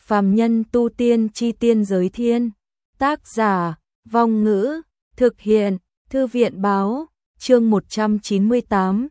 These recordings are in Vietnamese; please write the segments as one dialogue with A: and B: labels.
A: Phàm nhân tu tiên chi tiên giới thiên. Tác giả, Vong Ngữ, thực hiện, Thư viện báo, chương 198,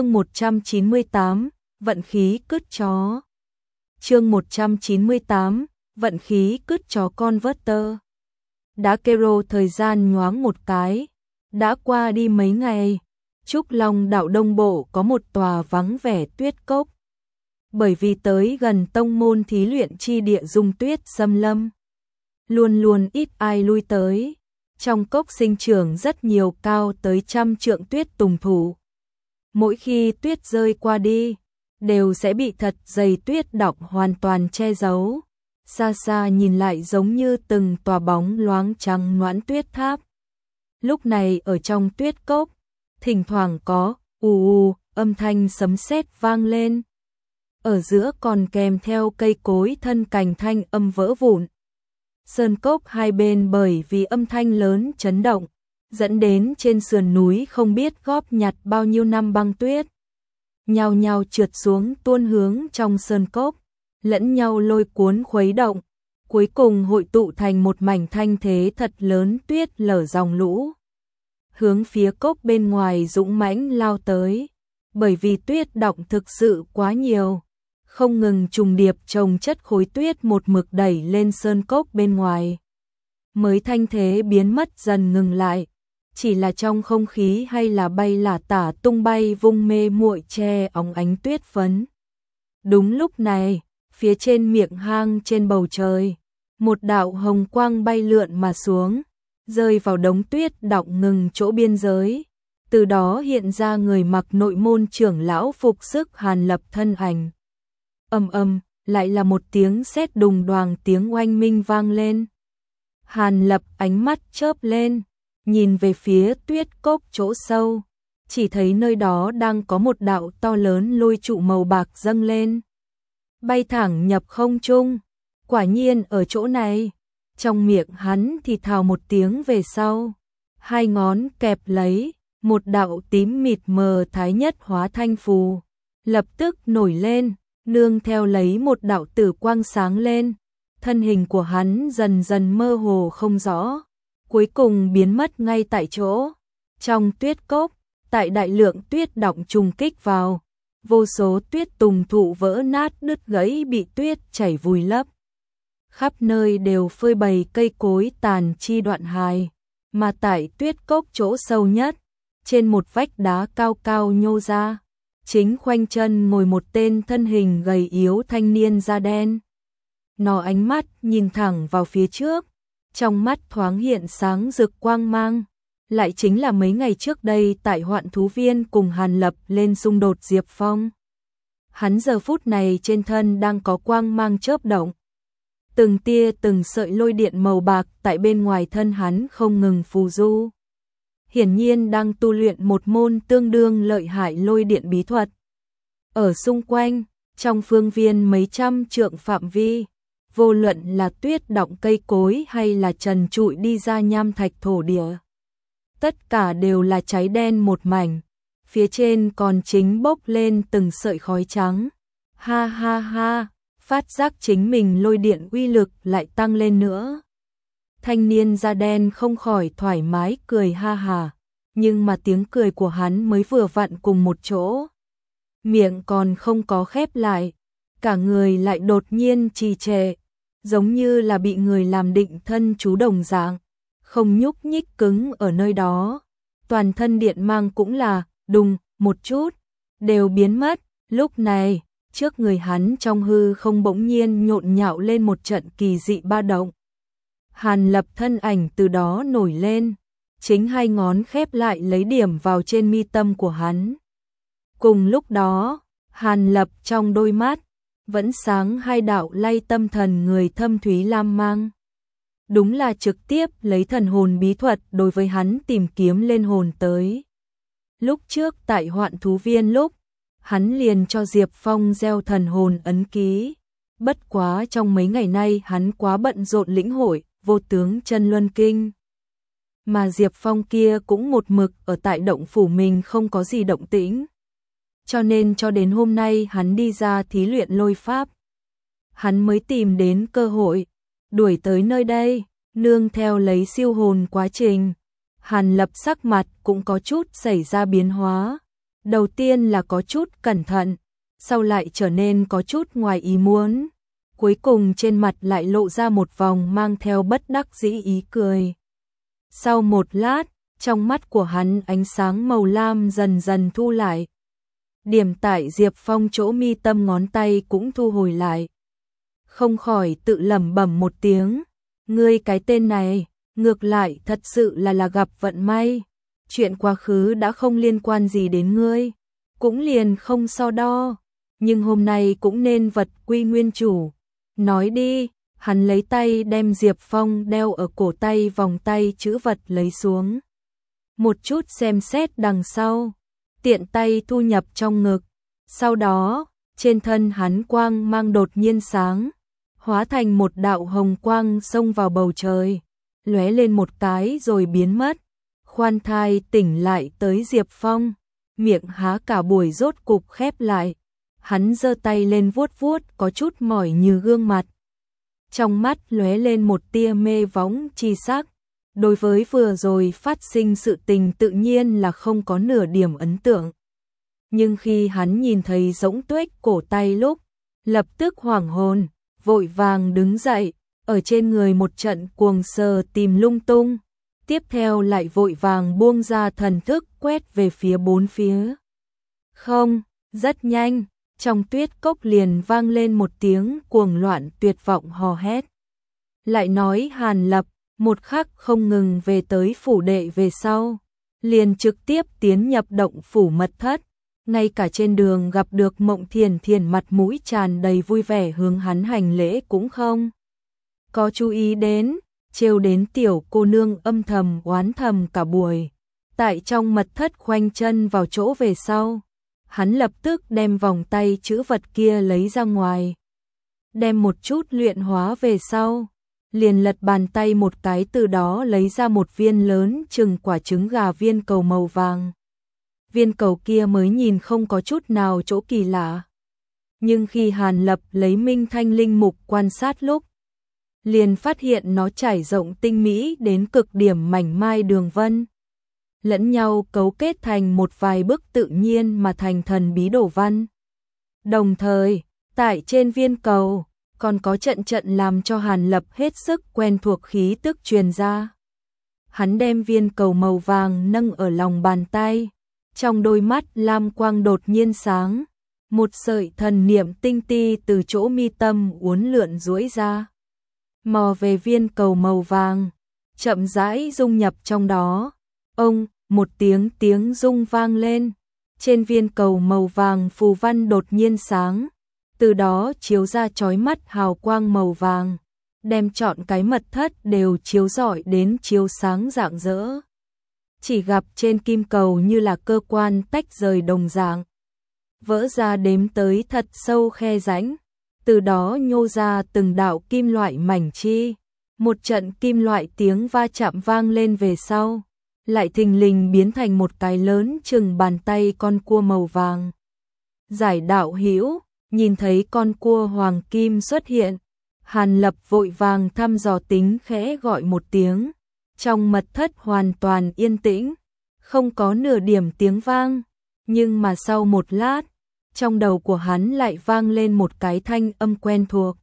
A: vận khí cứt chó. Chương 198, vận khí cứt chó Converter. Đã kêu thời gian nhoáng một cái, đã qua đi mấy ngày, Trúc Long đạo Đông Bộ có một tòa vắng vẻ tuyết cốc. Bởi vì tới gần tông môn thí luyện chi địa dung tuyết xâm lâm, luôn luôn ít ai lui tới. Trong cốc sinh trưởng rất nhiều cao tới 100 trượng tuyết tùng thủ. Mỗi khi tuyết rơi qua đi, đều sẽ bị thật dày tuyết đọng hoàn toàn che giấu. Xa xa nhìn lại giống như từng tòa bóng loáng trắng nõn tuyết tháp. Lúc này ở trong tuyết cốc, thỉnh thoảng có âm thanh sấm sét vang lên. Ở giữa còn kèm theo cây cối thân cành thanh âm vỡ vụn. Sơn cốc hai bên bởi vì âm thanh lớn chấn động, dẫn đến trên sườn núi không biết góp nhặt bao nhiêu năm băng tuyết. Nhao nhao trượt xuống tuôn hướng trong sơn cốc, lẫn nhau lôi cuốn khuấy động, cuối cùng hội tụ thành một mảnh thanh thế thật lớn tuyết lở dòng lũ. Hướng phía cốc bên ngoài dũng mãnh lao tới, bởi vì tuyết đọng thực sự quá nhiều. Không ngừng trùng điệp chồng chất khối tuyết một mực đẩy lên sơn cốc bên ngoài. Mới thanh thế biến mất dần ngừng lại, chỉ là trong không khí hay là bay lả tả tung bay vung mê muội che óng ánh tuyết phấn. Đúng lúc này, phía trên miệng hang trên bầu trời, một đạo hồng quang bay lượn mà xuống, rơi vào đống tuyết đọng ngừng chỗ biên giới. Từ đó hiện ra người mặc nội môn trưởng lão phục sức Hàn Lập thân ảnh. Lại là một tiếng sét đùng đoàng tiếng oanh minh vang lên. Hàn Lập ánh mắt chớp lên, nhìn về phía tuyết cốc chỗ sâu, chỉ thấy nơi đó đang có một đạo to lớn lôi trụ màu bạc dâng lên, bay thẳng nhập không trung. Quả nhiên ở chỗ này, trong miệng hắn thì thào một tiếng về sau, hai ngón kẹp lấy, một đạo tím mịt mờ thái nhất hóa thanh phù, lập tức nổi lên. Nương theo lấy một đạo tử quang sáng lên, thân hình của hắn dần dần mơ hồ không rõ, cuối cùng biến mất ngay tại chỗ. Trong tuyết cốc, tại đại lượng tuyết đọng trùng kích vào, vô số tuyết tùng thụ vỡ nát đứt gãy bị tuyết chảy vùi lấp. Khắp nơi đều phơi bày cây cối tàn chi đoạn hài, mà tại tuyết cốc chỗ sâu nhất, trên một vách đá cao cao nhô ra, chính khoanh chân ngồi một tên thân hình gầy yếu thanh niên da đen. Nó ánh mắt nhìn thẳng vào phía trước, trong mắt thoáng hiện sáng rực quang mang, lại chính là mấy ngày trước đây tại Hoạn Thú Viên cùng Hàn Lập lên xung đột Diệp Phong. Hắn giờ phút này trên thân đang có quang mang chớp động. Từng tia từng sợi lôi điện màu bạc tại bên ngoài thân hắn không ngừng phù du. Hiển nhiên đang tu luyện một môn tương đương lợi hại lôi điện bí thuật. Ở xung quanh, trong phương viên mấy trăm trượng phạm vi, vô luận là tuyết đọng cây cối hay là trần trụi đi ra nham thạch thổ địa, tất cả đều là cháy đen một mảnh, phía trên còn chính bốc lên từng sợi khói trắng. Ha ha ha, phát giác chính mình lôi điện uy lực lại tăng lên nữa. Thanh niên da đen không khỏi thoải mái cười ha hà, nhưng mà tiếng cười của hắn mới vừa vặn cùng một chỗ. Miệng còn không có khép lại, cả người lại đột nhiên trì trệ, giống như là bị người làm định thân chú đồng dạng, không nhúc nhích cứng ở nơi đó. Toàn thân điện mang cũng là, đùng, một chút, đều biến mất. Lúc này, trước người hắn trong hư không bỗng nhiên nhộn nhạo lên một trận kỳ dị ba động. Hàn Lập thân ảnh từ đó nổi lên, chính hai ngón khép lại lấy điểm vào trên mi tâm của hắn. Cùng lúc đó, Hàn Lập trong đôi mắt vẫn sáng hai đạo lay tâm thần người thâm thúy lam mang. Đúng là trực tiếp lấy thần hồn bí thuật đối với hắn tìm kiếm lên hồn tới. Lúc trước tại Hoạn Thú Viên lúc, hắn liền cho Diệp Phong gieo thần hồn ấn ký. Bất quá trong mấy ngày nay hắn quá bận rộn lĩnh hội Vô Tướng Chân Luân Kinh. Mà Diệp Phong kia cũng một mực ở tại động phủ mình không có gì động tĩnh. Cho nên cho đến hôm nay hắn đi ra thí luyện lôi pháp. hắn mới tìm đến cơ hội, đuổi tới nơi đây, nương theo lấy siêu hồn quá trình. Hàn Lập sắc mặt cũng có chút xảy ra biến hóa. Đầu tiên là có chút cẩn thận, sau lại trở nên có chút ngoài ý muốn. Cuối cùng trên mặt lại lộ ra một vòng mang theo bất đắc dĩ ý cười. Sau một lát, trong mắt của hắn ánh sáng màu lam dần dần thu lại. Điểm tại Diệp Phong chỗ mi tâm ngón tay cũng thu hồi lại. Không khỏi tự lẩm bẩm một tiếng, ngươi cái tên này, ngược lại thật sự là gặp vận may. Chuyện quá khứ đã không liên quan gì đến ngươi, cũng liền không so đo, nhưng hôm nay cũng nên vật quy nguyên chủ. Nói đi, hắn lấy tay đem Diệp Phong đeo ở cổ tay vòng tay chữ vật lấy xuống. Một chút xem xét đằng sau, tiện tay thu nhập trong ngực. Sau đó, trên thân hắn quang mang đột nhiên sáng, hóa thành một đạo hồng quang xông vào bầu trời, lóe lên một cái rồi biến mất. Khoan thai tỉnh lại tới Diệp Phong, miệng há cả buổi rốt cục khép lại. Hắn giơ tay lên vuốt vuốt có chút mỏi như gương mặt. Trong mắt lóe lên một tia mê võng chi sắc. Đối với vừa rồi phát sinh sự tình tự nhiên là không có nửa điểm ấn tượng. Nhưng khi hắn nhìn thấy Rỗng Tuếch cổ tay lúc, lập tức hoảng hồn, vội vàng đứng dậy, ở trên người một trận cuồng sờ tìm lung tung. Tiếp theo lại vội vàng buông ra thần thức quét về phía bốn phía. Không, rất nhanh, trong tuyết cốc liền vang lên một tiếng cuồng loạn tuyệt vọng hò hét. Lại nói Hàn Lập, một khắc không ngừng về tới phủ đệ về sau, liền trực tiếp tiến nhập động phủ mật thất. Ngay cả trên đường gặp được Mộng Thiền Thiền mặt mũi tràn đầy vui vẻ hướng hắn hành lễ cũng không có chú ý đến, trêu đến tiểu cô nương âm thầm oán thầm cả buổi. Tại trong mật thất khoanh chân vào chỗ về sau, hắn lập tức đem vòng tay chữ vật kia lấy ra ngoài. Đem một chút luyện hóa về sau, liền lật bàn tay một cái từ đó lấy ra một viên lớn chừng quả trứng gà viên cầu màu vàng. Viên cầu kia mới nhìn không có chút nào chỗ kỳ lạ. Nhưng khi Hàn Lập lấy Minh Thanh Linh Mục quan sát lúc, liền phát hiện nó trải rộng tinh mỹ đến cực điểm mảnh mai đường vân. Lẫn nhau cấu kết thành một vài bức tự nhiên mà thành thần bí đồ văn. Đồng thời, tại trên viên cầu, còn có trận trận làm cho Hàn Lập hết sức quen thuộc khí tức truyền ra. Hắn đem viên cầu màu vàng nâng ở lòng bàn tay, trong đôi mắt lam quang đột nhiên sáng, một sợi thần niệm tinh ti từ chỗ mi tâm uốn lượn duỗi ra, mò về viên cầu màu vàng, chậm rãi dung nhập trong đó. Ông, một tiếng rung vang lên, trên viên cầu màu vàng phù văn đột nhiên sáng, từ đó chiếu ra chói mắt hào quang màu vàng, đem trọn cái mật thất đều chiếu rọi đến chiếu sáng rạng rỡ. Chỉ gặp trên kim cầu như là cơ quan tách rời đồng dạng, vỡ ra đếm tới thật sâu khe rãnh, từ đó nhô ra từng đạo kim loại mảnh chi. Một trận kim loại tiếng va chạm vang lên về sau, lại thình lình biến thành một cái lớn chừng bàn tay con cua màu vàng. Giải đạo hữu, nhìn thấy con cua hoàng kim xuất hiện, Hàn Lập vội vàng thăm dò tính khẽ gọi một tiếng. Trong mật thất hoàn toàn yên tĩnh, không có nửa điểm tiếng vang, nhưng mà sau một lát, trong đầu của hắn lại vang lên một cái thanh âm quen thuộc.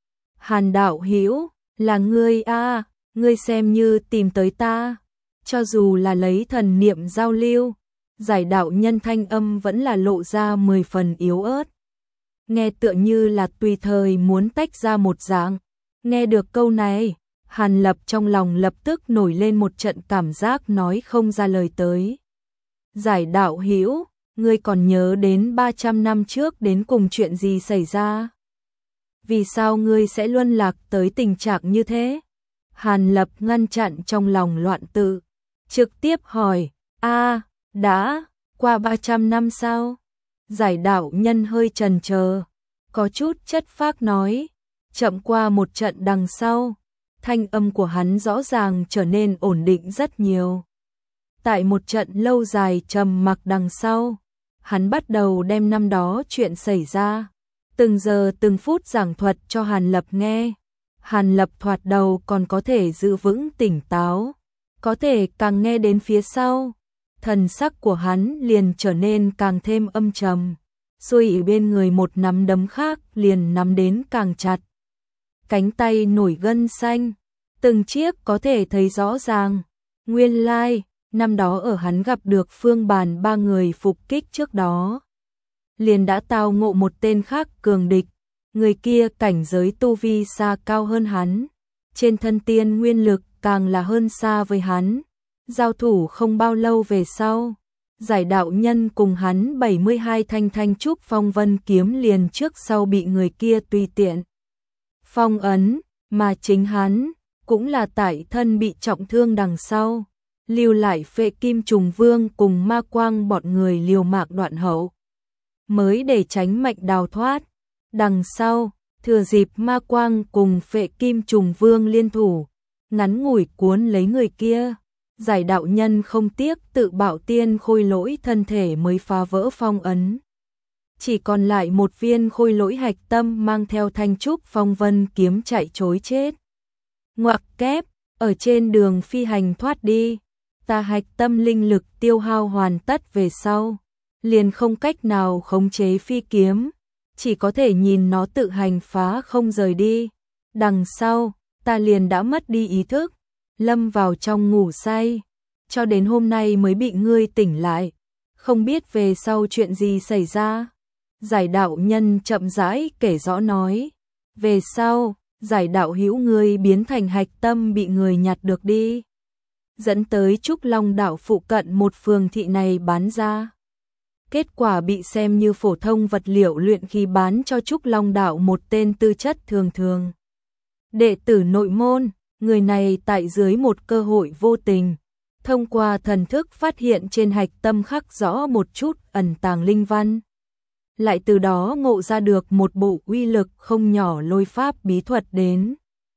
A: Hàn đạo hữu, là ngươi a, ngươi xem như tìm tới ta. Cho dù là lấy thần niệm giao lưu, giải đạo nhân thanh âm vẫn là lộ ra 10 phần yếu ớt. Nghe tựa như là tùy thời muốn tách ra một dạng. Nghe được câu này, Hàn Lập trong lòng lập tức nổi lên một trận cảm giác nói không ra lời tới. Giải đạo hữu, ngươi còn nhớ đến 300 năm trước đến cùng chuyện gì xảy ra? Vì sao ngươi sẽ luân lạc tới tình trạng như thế? Hàn Lập ngăn chặn trong lòng loạn tự, trực tiếp hỏi, đã, qua 300 năm sao? Giải đạo nhân hơi chần chờ, có chút chất phác nói, chậm qua một trận đằng sau, thanh âm của hắn rõ ràng trở nên ổn định rất nhiều. Tại một trận lâu dài trầm mặc đằng sau, hắn bắt đầu đem năm đó chuyện xảy ra, từng giờ từng phút giảng thuật cho Hàn Lập nghe. Hàn Lập thoạt đầu còn có thể giữ vững tỉnh táo, có thể càng nghe đến phía sau, thần sắc của hắn liền trở nên càng thêm âm trầm, xuôi ở bên người một nắm đấm khác liền nắm đến càng chặt. Cánh tay nổi gân xanh, từng chiếc có thể thấy rõ ràng. Nguyên lai, năm đó ở hắn gặp được Phương Bàn ba người phục kích trước đó, liền đã tao ngộ một tên khác cường địch, người kia cảnh giới tu vi xa cao hơn hắn, trên thân tiên nguyên lực càng là hơn xa với hắn. Giao thủ không bao lâu về sau, Giải đạo nhân cùng hắn 72 thanh trúc phong vân kiếm liền trước sau bị người kia tùy tiện phong ấn, mà chính hắn cũng là tại thân bị trọng thương đằng sau, lưu lại Phệ Kim Trùng Vương cùng Ma Quang bọn người liều mạng đoạn hậu, mới để tránh mệnh đào thoát. Đằng sau, thừa dịp Ma Quang cùng Phệ Kim Trùng Vương liên thủ, ngắn ngủi cuốn lấy người kia. Giải đạo nhân không tiếc tự bạo tiên khôi lỗi thân thể mới phá vỡ phong ấn. Chỉ còn lại một viên khôi lỗi hạch tâm mang theo thanh trúc phong vân kiếm chạy trối chết. Ngoặc kép, ở trên đường phi hành thoát đi, ta hạch tâm linh lực tiêu hao hoàn tất về sau, liền không cách nào khống chế phi kiếm, chỉ có thể nhìn nó tự hành phá không rời đi. Đằng sau, ta liền đã mất đi ý thức, lâm vào trong ngủ say, cho đến hôm nay mới bị ngươi tỉnh lại, không biết về sau chuyện gì xảy ra. Giải đạo nhân chậm rãi kể rõ nói, về sau, giải đạo hữu ngươi biến thành hạch tâm bị người nhặt được đi, dẫn tới Trúc Long đạo phụ cận một phường thị này bán ra. Kết quả bị xem như phổ thông vật liệu luyện khí bán cho Trúc Long đạo một tên tư chất thường thường. Đệ tử nội môn, người này tại dưới một cơ hội vô tình, thông qua thần thức phát hiện trên hạch tâm khắc rõ một chút ẩn tàng linh văn. Lại từ đó ngộ ra được một bộ uy lực không nhỏ lôi pháp bí thuật đến.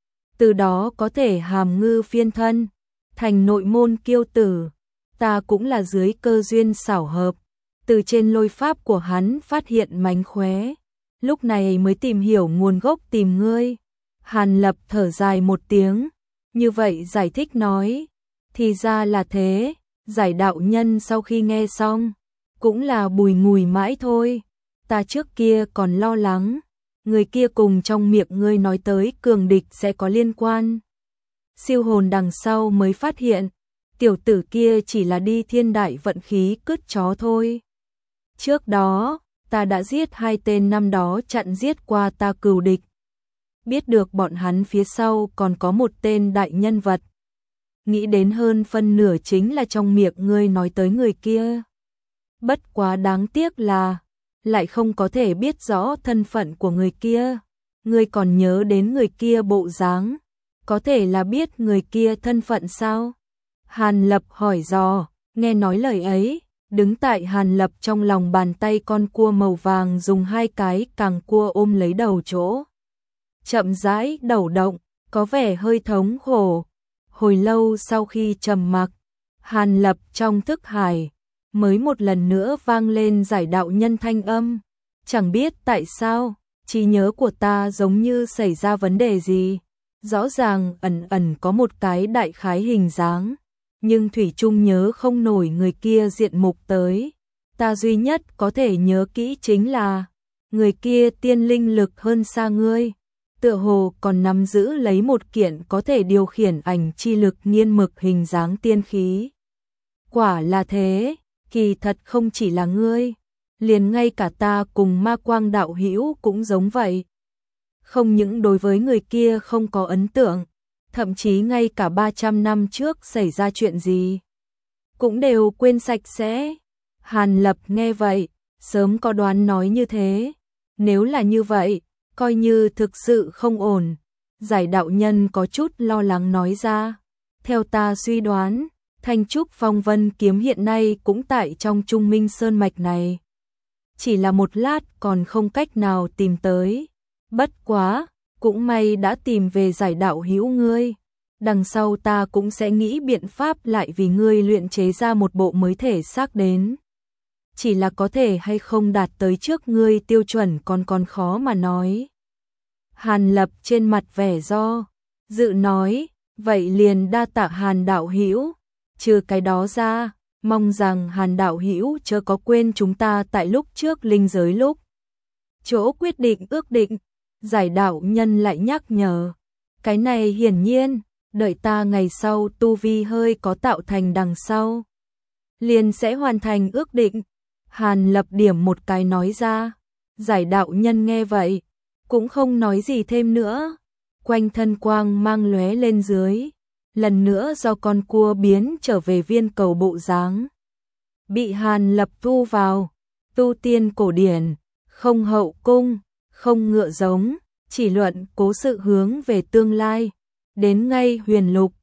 A: Từ đó có thể hàm ngư phiên thân, thành nội môn kiêu tử. Ta cũng là dưới cơ duyên xảo hợp, từ trên lôi pháp của hắn phát hiện mánh khóe, lúc này mới tìm hiểu nguồn gốc tìm ngươi. Hàn Lập thở dài một tiếng, như vậy giải thích nói, thì ra là thế. Giải đạo nhân sau khi nghe xong, cũng là bùi ngùi mãi thôi. Ta trước kia còn lo lắng, người kia cùng trong miệng ngươi nói tới cường địch sẽ có liên quan. Siêu hồn đằng sau mới phát hiện, tiểu tử kia chỉ là đi thiên đại vận khí cứt chó thôi. Trước đó, ta đã giết hai tên năm đó chặn giết qua ta cừu địch. Biết được bọn hắn phía sau còn có một tên đại nhân vật. Nghĩ đến hơn phân nửa chính là trong miệng ngươi nói tới người kia. Bất quá đáng tiếc là lại không có thể biết rõ thân phận của người kia. Ngươi còn nhớ đến người kia bộ dáng, có thể là biết người kia thân phận sao? Hàn Lập hỏi dò, nghe nói lời ấy, đứng tại Hàn Lập trong lòng bàn tay con cua màu vàng dùng hai cái càng cua ôm lấy đầu chỗ. Chậm rãi đầu động, có vẻ hơi thống khổ. Hồi lâu sau khi trầm mặc, Hàn Lập trong thức hải mới một lần nữa vang lên giải đạo nhân thanh âm. Chẳng biết tại sao, trí nhớ của ta giống như xảy ra vấn đề gì. Rõ ràng ẩn ẩn có một cái đại khái hình dáng, nhưng thủy chung nhớ không nổi người kia diện mục tới. Ta duy nhất có thể nhớ kỹ chính là người kia tiên linh lực hơn xa ngươi, tựa hồ còn nắm giữ lấy một kiện có thể điều khiển ảnh chi lực nghiên mực hình dáng tiên khí. Quả là thế, kỳ thật không chỉ là ngươi, liền ngay cả ta cùng Ma Quang đạo hữu cũng giống vậy. Không những đối với người kia không có ấn tượng, thậm chí ngay cả 300 năm trước xảy ra chuyện gì cũng đều quên sạch sẽ. Hàn Lập nghe vậy, sớm có đoán nói như thế. Nếu là như vậy, coi như thực sự không ổn. Giải đạo nhân có chút lo lắng nói ra. Theo ta suy đoán, Thanh Trúc Phong Vân kiếm hiện nay cũng tại trong Trung Minh Sơn Mạch này. Chỉ là một lát còn không cách nào tìm tới. Bất quá, cũng may đã tìm về giải đạo hữu ngươi. Đằng sau ta cũng sẽ nghĩ biện pháp lại vì ngươi luyện chế ra một bộ mới thể xác đến. chỉ là có thể hay không đạt tới trước ngươi tiêu chuẩn còn khó mà nói. Hàn Lập trên mặt vẻ do dự nói, vậy liền đa tạ Hàn đạo hữu, trừ cái đó ra, mong rằng Hàn đạo hữu chớ có quên chúng ta tại lúc trước linh giới lúc chỗ quyết định ước định. Giải đạo nhân lại nhắc nhở, cái này hiển nhiên, đợi ta ngày sau tu vi hơi có tạo thành đằng sau, liền sẽ hoàn thành ước định. Hàn Lập điểm một cái nói ra, giải đạo nhân nghe vậy, cũng không nói gì thêm nữa, quanh thân quang mang lóe lên dưới, lần nữa do con cua biến trở về viên cầu bộ dáng. Bị Hàn Lập thu vào, tu tiên cổ điển, không hậu cung, không ngựa giống, chỉ luận cố sự hướng về tương lai, đến ngay huyền lục,